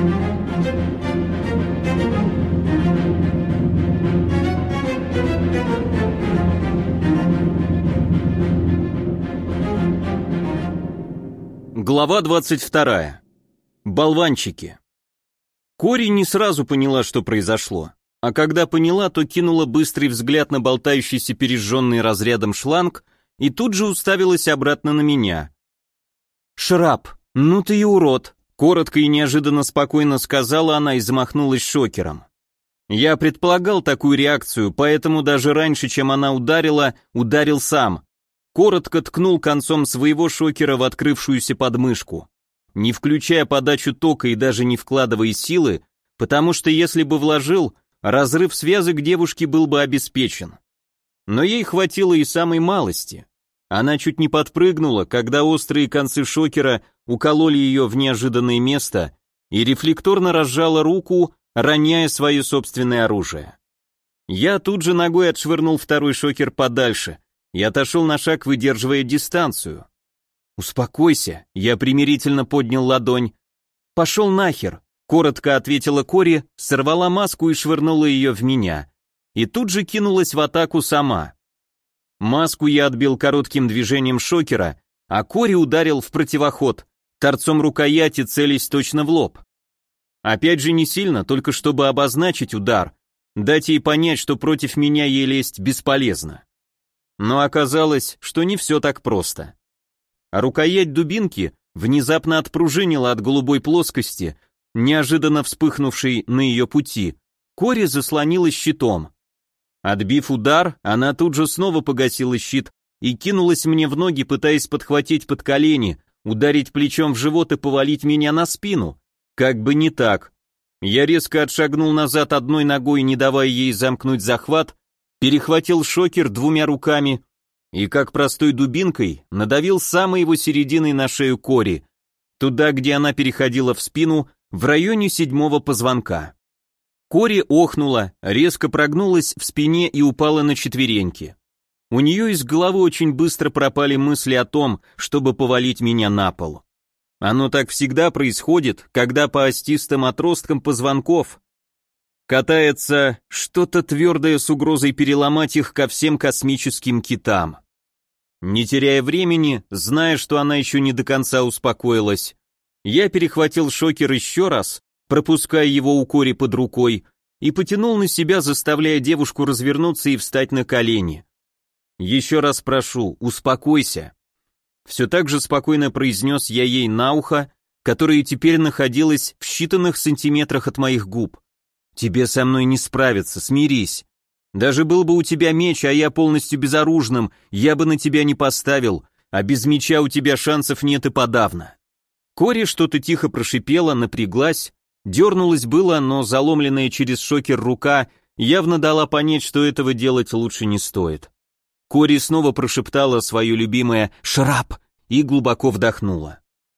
Глава 22. Болванчики. Кори не сразу поняла, что произошло, а когда поняла, то кинула быстрый взгляд на болтающийся пережженный разрядом шланг и тут же уставилась обратно на меня. «Шрап, ну ты и урод», — коротко и неожиданно спокойно сказала она и замахнулась шокером. Я предполагал такую реакцию, поэтому даже раньше, чем она ударила, ударил сам. Коротко ткнул концом своего шокера в открывшуюся подмышку, не включая подачу тока и даже не вкладывая силы, потому что если бы вложил, разрыв связок девушки был бы обеспечен. Но ей хватило и самой малости. Она чуть не подпрыгнула, когда острые концы шокера укололи ее в неожиданное место и рефлекторно разжала руку, роняя свое собственное оружие. Я тут же ногой отшвырнул второй шокер подальше и отошел на шаг, выдерживая дистанцию. «Успокойся», — я примирительно поднял ладонь. «Пошел нахер», — коротко ответила Кори, сорвала маску и швырнула ее в меня. И тут же кинулась в атаку сама. Маску я отбил коротким движением шокера, а Кори ударил в противоход, торцом рукояти целясь точно в лоб. Опять же не сильно, только чтобы обозначить удар, дать ей понять, что против меня ей лезть бесполезно. Но оказалось, что не все так просто. Рукоять дубинки внезапно отпружинила от голубой плоскости, неожиданно вспыхнувшей на ее пути. Кори заслонилась щитом. Отбив удар, она тут же снова погасила щит и кинулась мне в ноги, пытаясь подхватить под колени, ударить плечом в живот и повалить меня на спину. Как бы не так. Я резко отшагнул назад одной ногой, не давая ей замкнуть захват, перехватил шокер двумя руками и, как простой дубинкой, надавил самой его серединой на шею Кори, туда, где она переходила в спину, в районе 7-го позвонка. Кори охнула, резко прогнулась в спине и упала на четвереньки. У нее из головы очень быстро пропали мысли о том, чтобы повалить меня на пол. Оно так всегда происходит, когда по остистым отросткам позвонков катается что-то твердое с угрозой переломать их ко всем космическим китам. Не теряя времени, зная, что она еще не до конца успокоилась, я перехватил шокер еще раз, пропуская его у Кори под рукой, и потянул на себя, заставляя девушку развернуться и встать на колени. «Еще раз прошу, успокойся». Все так же спокойно произнес я ей на ухо, которое теперь находилось в считанных сантиметрах от моих губ. «Тебе со мной не справиться, смирись. Даже был бы у тебя меч, а я полностью безоружным, я бы на тебя не поставил, а без меча у тебя шансов нет и подавно». Кори что-то тихо прошипела, напряглась, дернулась было, но заломленная через шокер рука явно дала понять, что этого делать лучше не стоит. Кори снова прошептала свое любимое «Шрап» и глубоко вдохнула.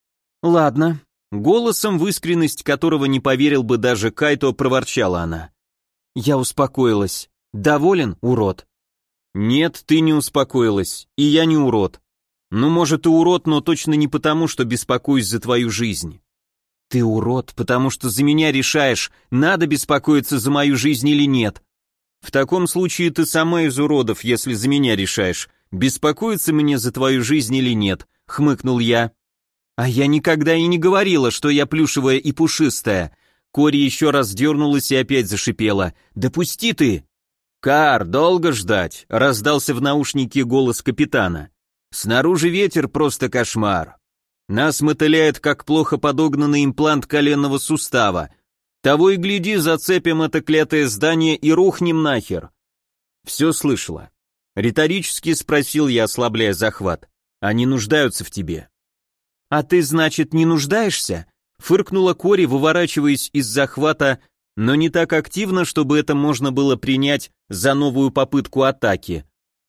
«Ладно». Голосом, в искренность которого не поверил бы даже Кайто, проворчала она. «Я успокоилась. Доволен, урод?» «Нет, ты не успокоилась, и я не урод. Ну, может, и урод, но точно не потому, что беспокоюсь за твою жизнь». «Ты урод, потому что за меня решаешь, надо беспокоиться за мою жизнь или нет. В таком случае ты сама из уродов, если за меня решаешь, беспокоиться мне за твою жизнь или нет», — хмыкнул я. «А я никогда и не говорила, что я плюшевая и пушистая». Кори еще раз дернулась и опять зашипела. «Да пусти ты!» «Кар, долго ждать?» — раздался в наушнике голос капитана. «Снаружи ветер просто кошмар. Нас мотыляет, как плохо подогнанный имплант коленного сустава. Того и гляди, зацепим это клятое здание и рухнем нахер». «Все слышала». Риторически спросил я, ослабляя захват. «Они нуждаются в тебе». «А ты, значит, не нуждаешься?» Фыркнула Кори, выворачиваясь из захвата, но не так активно, чтобы это можно было принять за новую попытку атаки.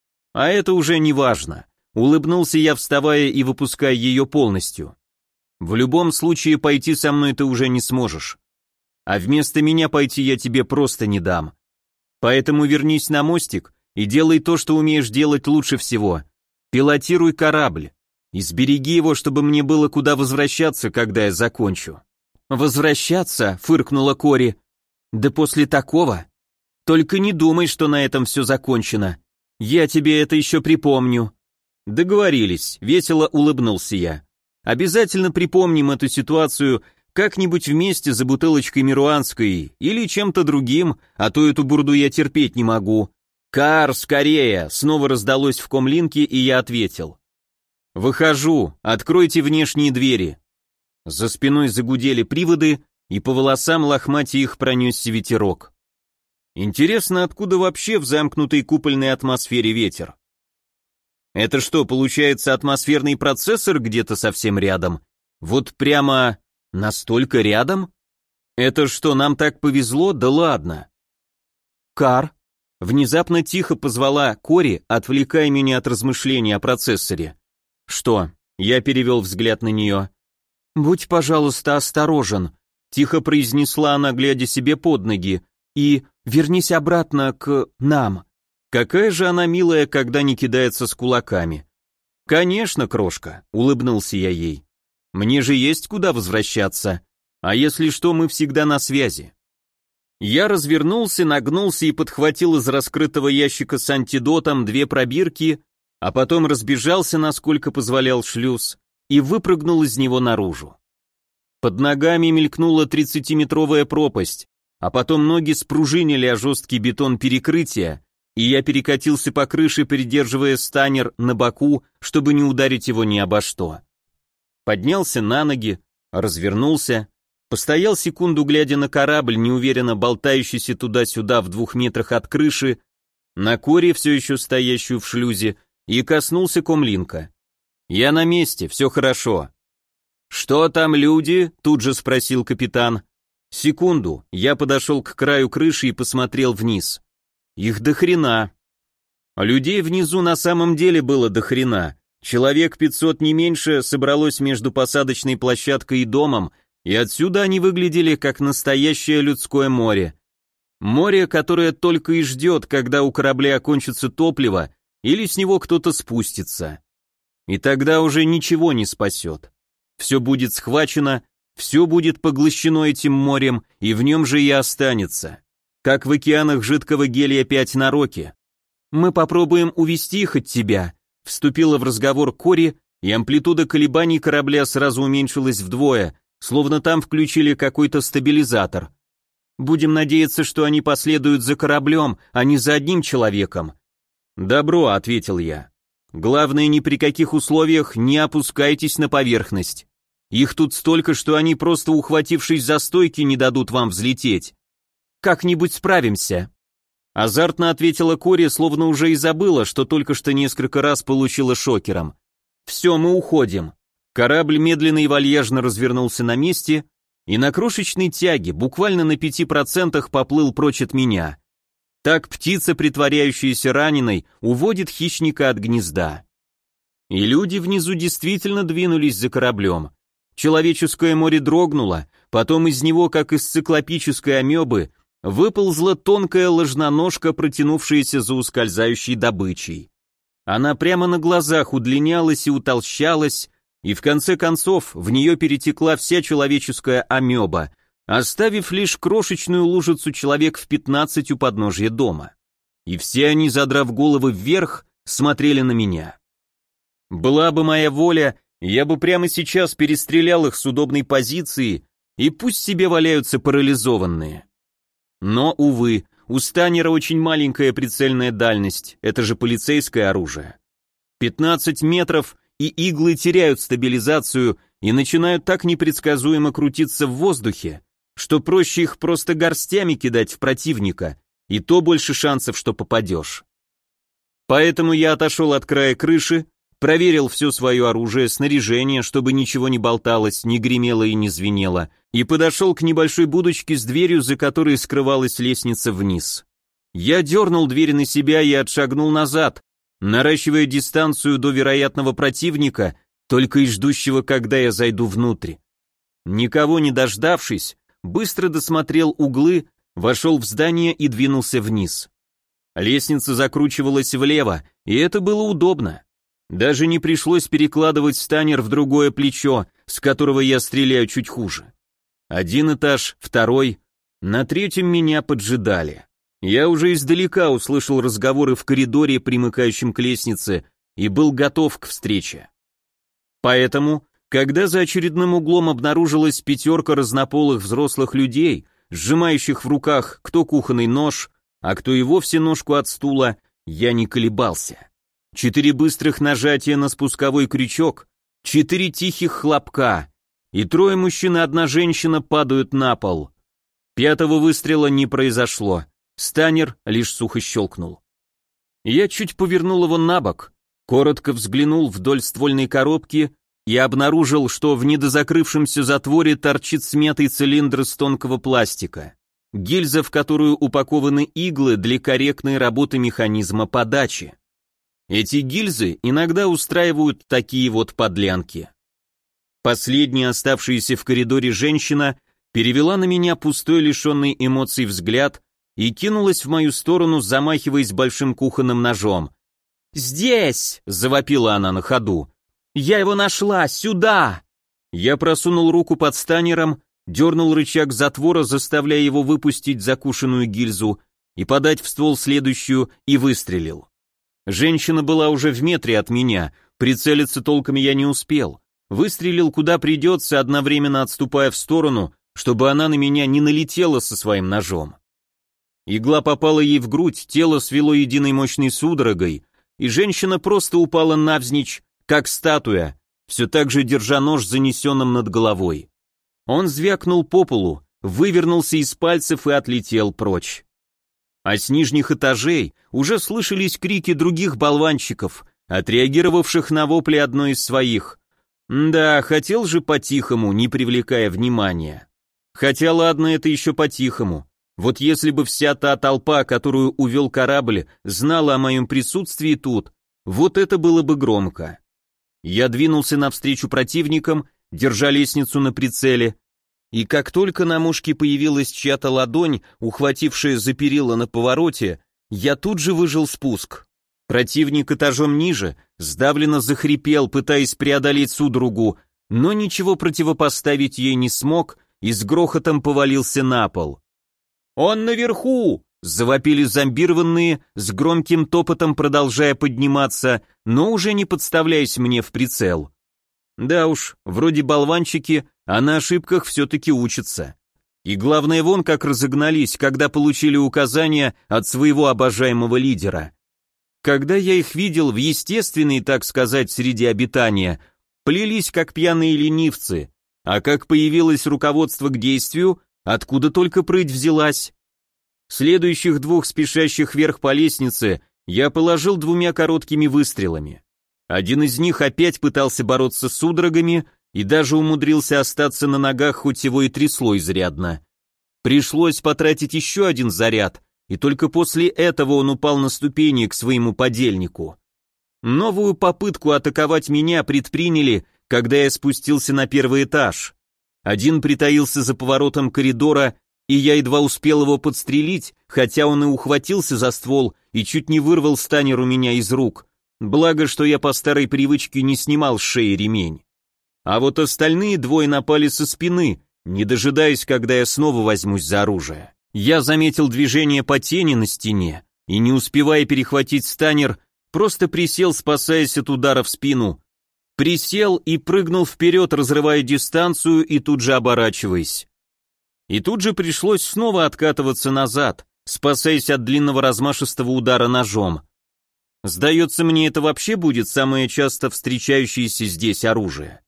«А это уже не важно», — улыбнулся я, вставая и выпуская ее полностью. «В любом случае пойти со мной ты уже не сможешь. А вместо меня пойти я тебе просто не дам. Поэтому вернись на мостик и делай то, что умеешь делать лучше всего. Пилотируй корабль. И сбереги его, чтобы мне было куда возвращаться, когда я закончу». «Возвращаться?» — фыркнула Кори. «Да после такого? Только не думай, что на этом все закончено. Я тебе это еще припомню». «Договорились», — весело улыбнулся я. «Обязательно припомним эту ситуацию как-нибудь вместе за бутылочкой Мируанской или чем-то другим, а то эту бурду я терпеть не могу». «Кар, скорее!» — снова раздалось в комлинке, и я ответил. «Выхожу, откройте внешние двери». За спиной загудели приводы, и по волосам лохматя их пронесся ветерок. Интересно, откуда вообще в замкнутой купольной атмосфере ветер? Это что, получается, атмосферный процессор где-то совсем рядом? Вот прямо настолько рядом? Это что, нам так повезло? Да ладно. Кар. Внезапно тихо позвала Кори, отвлекая меня от размышлений о процессоре. Что? Я перевел взгляд на нее. «Будь, пожалуйста, осторожен», — тихо произнесла она, глядя себе под ноги, «и вернись обратно к нам». Какая же она милая, когда не кидается с кулаками. «Конечно, крошка», — улыбнулся я ей. «Мне же есть куда возвращаться, а если что, мы всегда на связи». Я развернулся, нагнулся и подхватил из раскрытого ящика с антидотом 2 пробирки, а потом разбежался, насколько позволял шлюз, и выпрыгнул из него наружу. Под ногами мелькнула 30-метровая пропасть, а потом ноги спружинили о жесткий бетон перекрытия, и я перекатился по крыше, придерживая станер на боку, чтобы не ударить его ни обо что. Поднялся на ноги, развернулся, постоял секунду, глядя на корабль, неуверенно болтающийся туда-сюда в 2 метрах от крыши, на Кори, все еще стоящую в шлюзе, и коснулся комлинка. «Я на месте, все хорошо». «Что там, люди?» — тут же спросил капитан. Секунду, я подошел к краю крыши и посмотрел вниз. Их до хрена. Людей внизу на самом деле было до хрена. Человек 500 не меньше собралось между посадочной площадкой и домом, и отсюда они выглядели как настоящее людское море. Море, которое только и ждет, когда у корабля окончится топливо, или с него кто-то спустится. И тогда уже ничего не спасет. Все будет схвачено, все будет поглощено этим морем, и в нем же и останется. Как в океанах жидкого гелия-5 на Роке. «Мы попробуем увести их от тебя», — вступила в разговор Кори, и амплитуда колебаний корабля сразу уменьшилась вдвое, словно там включили какой-то стабилизатор. «Будем надеяться, что они последуют за кораблем, а не за одним человеком». «Добро», — ответил я. «Главное, ни при каких условиях не опускайтесь на поверхность. Их тут столько, что они, просто ухватившись за стойки, не дадут вам взлететь». «Как-нибудь справимся», — азартно ответила Кори, словно уже и забыла, что только что несколько раз получила шокером. «Все, мы уходим». Корабль медленно и вальяжно развернулся на месте и на крошечной тяге, буквально на 5%, поплыл прочь от меня. Так птица, притворяющаяся раненой, уводит хищника от гнезда. И люди внизу действительно двинулись за кораблем. Человеческое море дрогнуло, потом из него, как из циклопической амебы, выползла тонкая ложноножка, протянувшаяся за ускользающей добычей. Она прямо на глазах удлинялась и утолщалась, и в конце концов в нее перетекла вся человеческая амеба, оставив лишь крошечную лужицу человек в 15 у подножья дома. И все они, задрав головы вверх, смотрели на меня. Была бы моя воля, я бы прямо сейчас перестрелял их с удобной позиции, и пусть себе валяются парализованные. Но, увы, у станера очень маленькая прицельная дальность, это же полицейское оружие. 15 метров, и иглы теряют стабилизацию и начинают так непредсказуемо крутиться в воздухе, что проще их просто горстями кидать в противника, и то больше шансов, что попадешь. Поэтому я отошел от края крыши, проверил все свое оружие, снаряжение, чтобы ничего не болталось, не гремело и не звенело, и подошел к небольшой будочке с дверью, за которой скрывалась лестница вниз. Я дернул дверь на себя и отшагнул назад, наращивая дистанцию до вероятного противника, только и ждущего, когда я зайду внутрь. Никого не дождавшись, быстро досмотрел углы, вошел в здание и двинулся вниз. Лестница закручивалась влево, и это было удобно. Даже не пришлось перекладывать станер в другое плечо, с которого я стреляю чуть хуже. Один этаж, второй. На третьем меня поджидали. Я уже издалека услышал разговоры в коридоре, примыкающем к лестнице, и был готов к встрече. Поэтому, когда за очередным углом обнаружилась пятерка разнополых взрослых людей, сжимающих в руках кто кухонный нож, а кто и вовсе ножку от стула, я не колебался. 4 быстрых нажатия на спусковой крючок, 4 тихих хлопка, и 3 мужчин и 1 женщина падают на пол. 5-го выстрела не произошло, станер лишь сухо щелкнул. Я чуть повернул его на бок, коротко взглянул вдоль ствольной коробки и обнаружил, что в недозакрывшемся затворе торчит смятый цилиндр из тонкого пластика, гильза, в которую упакованы иглы для корректной работы механизма подачи. Эти гильзы иногда устраивают такие вот подлянки. Последняя оставшаяся в коридоре женщина перевела на меня пустой, лишенный эмоций взгляд и кинулась в мою сторону, замахиваясь большим кухонным ножом. «Здесь!» — завопила она на ходу. «Я его нашла! Сюда!» Я просунул руку под станером, дернул рычаг затвора, заставляя его выпустить закушенную гильзу и подать в ствол следующую, и выстрелил. Женщина была уже в метре от меня, прицелиться толком я не успел. Выстрелил куда придется, одновременно отступая в сторону, чтобы она на меня не налетела со своим ножом. Игла попала ей в грудь, тело свело единой мощной судорогой, и женщина просто упала навзничь, как статуя, все так же держа нож занесенным над головой. Он звякнул по полу, вывернулся из пальцев и отлетел прочь. А с нижних этажей уже слышались крики других болванчиков, отреагировавших на вопли одной из своих. Да, хотел же по-тихому, не привлекая внимания. Хотя ладно, это еще по-тихому. Вот если бы вся та толпа, которую увел корабль, знала о моем присутствии тут, вот это было бы громко. Я двинулся навстречу противникам, держа лестницу на прицеле, и как только на мушке появилась чья-то ладонь, ухватившая за перила на повороте, я тут же выжал спуск. Противник этажом ниже сдавленно захрипел, пытаясь преодолеть судорогу, но ничего противопоставить ей не смог и с грохотом повалился на пол. «Он наверху!» — завопили зомбированные, с громким топотом продолжая подниматься, но уже не подставляясь мне в прицел. Да уж, вроде болванчики, а на ошибках все-таки учатся. И главное, вон как разогнались, когда получили указания от своего обожаемого лидера. Когда я их видел в естественной, так сказать, среде обитания, плелись как пьяные ленивцы, а как появилось руководство к действию, откуда только прыть взялась. Следующих 2 спешащих вверх по лестнице я положил 2 короткими выстрелами. Один из них опять пытался бороться с судорогами и даже умудрился остаться на ногах, хоть его и трясло изрядно. Пришлось потратить еще 1 заряд, и только после этого он упал на ступени к своему подельнику. Новую попытку атаковать меня предприняли, когда я спустился на 1-й этаж. Один притаился за поворотом коридора, и я едва успел его подстрелить, хотя он и ухватился за ствол и чуть не вырвал станер у меня из рук. Благо, что я по старой привычке не снимал с шеи ремень. А вот остальные 2 напали со спины, не дожидаясь, когда я снова возьмусь за оружие. Я заметил движение по тени на стене, и не успевая перехватить станер, просто присел, спасаясь от удара в спину. Присел и прыгнул вперед, разрывая дистанцию и тут же оборачиваясь. И тут же пришлось снова откатываться назад, спасаясь от длинного размашистого удара ножом. Сдается мне, это вообще будет самое часто встречающееся здесь оружие.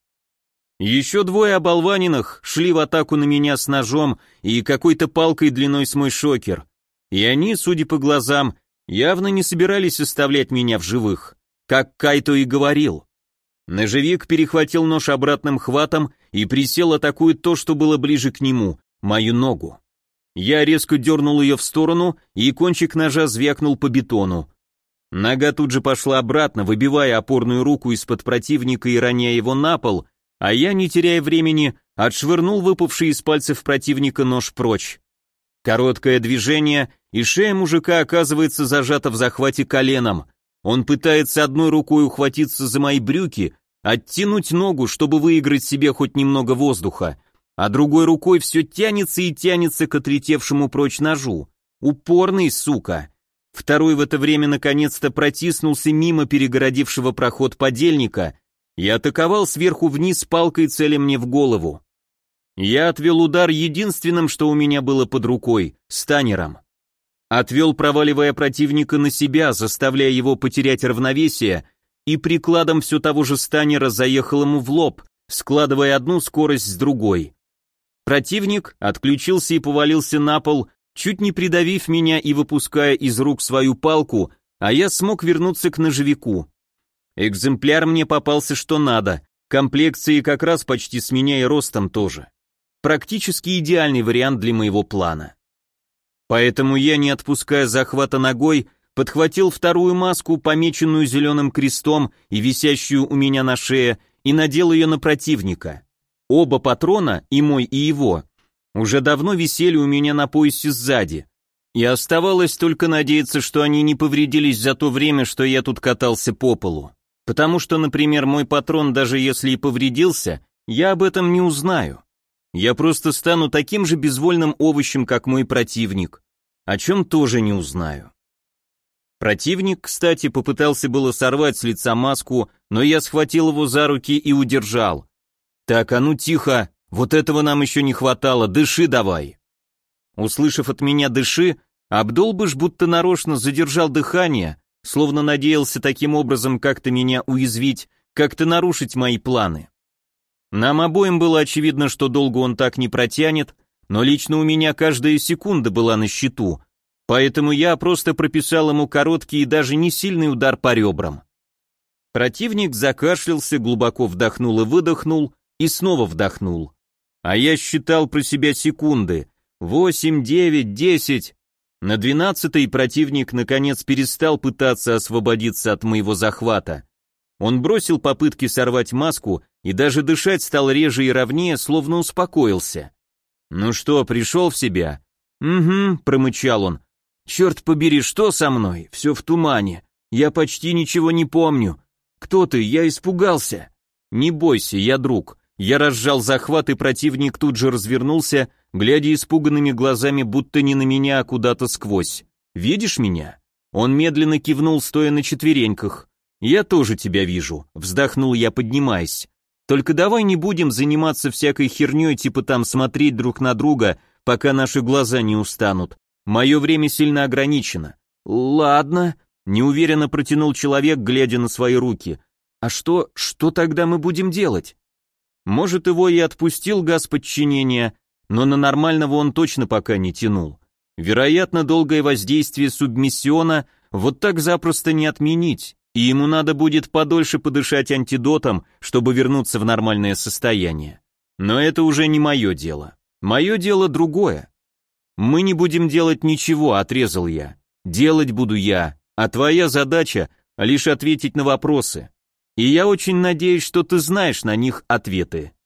Еще 2 оболваненных шли в атаку на меня с ножом и какой-то палкой длиной с мой шокер, и они, судя по глазам, явно не собирались оставлять меня в живых, как Кайто и говорил. Ножевик перехватил нож обратным хватом и присел, атакуя то, что было ближе к нему, мою ногу. Я резко дернул ее в сторону, и кончик ножа звякнул по бетону. Нога тут же пошла обратно, выбивая опорную руку из-под противника и роняя его на пол, а я, не теряя времени, отшвырнул выпавший из пальцев противника нож прочь. Короткое движение, и шея мужика оказывается зажата в захвате коленом. Он пытается одной рукой ухватиться за мои брюки, оттянуть ногу, чтобы выиграть себе хоть немного воздуха, а другой рукой все тянется и тянется к отлетевшему прочь ножу. Упорный, сука. Второй в это время наконец-то протиснулся мимо перегородившего проход подельника и атаковал сверху вниз палкой, целя мне в голову. Я отвел удар единственным, что у меня было под рукой, станером. Отвел, проваливая противника на себя, заставляя его потерять равновесие, и прикладом все того же станера заехал ему в лоб, складывая одну скорость с другой. Противник отключился и повалился на пол, чуть не придавив меня и выпуская из рук свою палку, а я смог вернуться к ножевику. Экземпляр мне попался что надо, комплекции как раз почти с меня и ростом тоже. Практически идеальный вариант для моего плана. Поэтому я, не отпуская захвата ногой, подхватил вторую маску, помеченную зеленым крестом и висящую у меня на шее, и надел ее на противника. Оба патрона, и мой, и его, уже давно висели у меня на поясе сзади, и оставалось только надеяться, что они не повредились за то время, что я тут катался по полу. Потому что, например, мой патрон, даже если и повредился, я об этом не узнаю. Я просто стану таким же безвольным овощем, как мой противник, о чем тоже не узнаю. Противник, кстати, попытался было сорвать с лица маску, но я схватил его за руки и удержал. «Так, а ну тихо, вот этого нам еще не хватало, дыши давай». Услышав от меня «дыши», Абдолбыш будто нарочно задержал дыхание, словно надеялся таким образом как-то меня уязвить, как-то нарушить мои планы. Нам обоим было очевидно, что долго он так не протянет, но лично у меня каждая секунда была на счету, поэтому я просто прописал ему короткий и даже не сильный удар по ребрам. Противник закашлялся, глубоко вдохнул и выдохнул, и снова вдохнул. А я считал про себя секунды. 8, 9, 10. На 12-й противник наконец перестал пытаться освободиться от моего захвата. Он бросил попытки сорвать маску и даже дышать стал реже и ровнее, словно успокоился. «Ну что, пришел в себя?» «Угу», — промычал он. «Черт побери, что со мной? Все в тумане. Я почти ничего не помню. Кто ты? Я испугался». «Не бойся, я друг». Я разжал захват, и противник тут же развернулся, глядя испуганными глазами, будто не на меня, а куда-то сквозь. «Видишь меня?» Он медленно кивнул, стоя на четвереньках. «Я тоже тебя вижу», — вздохнул я, поднимаясь. «Только давай не будем заниматься всякой херней, типа там смотреть друг на друга, пока наши глаза не устанут. Мое время сильно ограничено». «Ладно», — неуверенно протянул человек, глядя на свои руки. «А что тогда мы будем делать?» Может, его и отпустил газ подчинения, но на нормального он точно пока не тянул. Вероятно, долгое воздействие субмиссиона вот так запросто не отменить, и ему надо будет подольше подышать антидотом, чтобы вернуться в нормальное состояние. Но это уже не мое дело. Мое дело другое. «Мы не будем делать ничего», — отрезал я. «Делать буду я, а твоя задача — лишь ответить на вопросы. И я очень надеюсь, что ты знаешь на них ответы».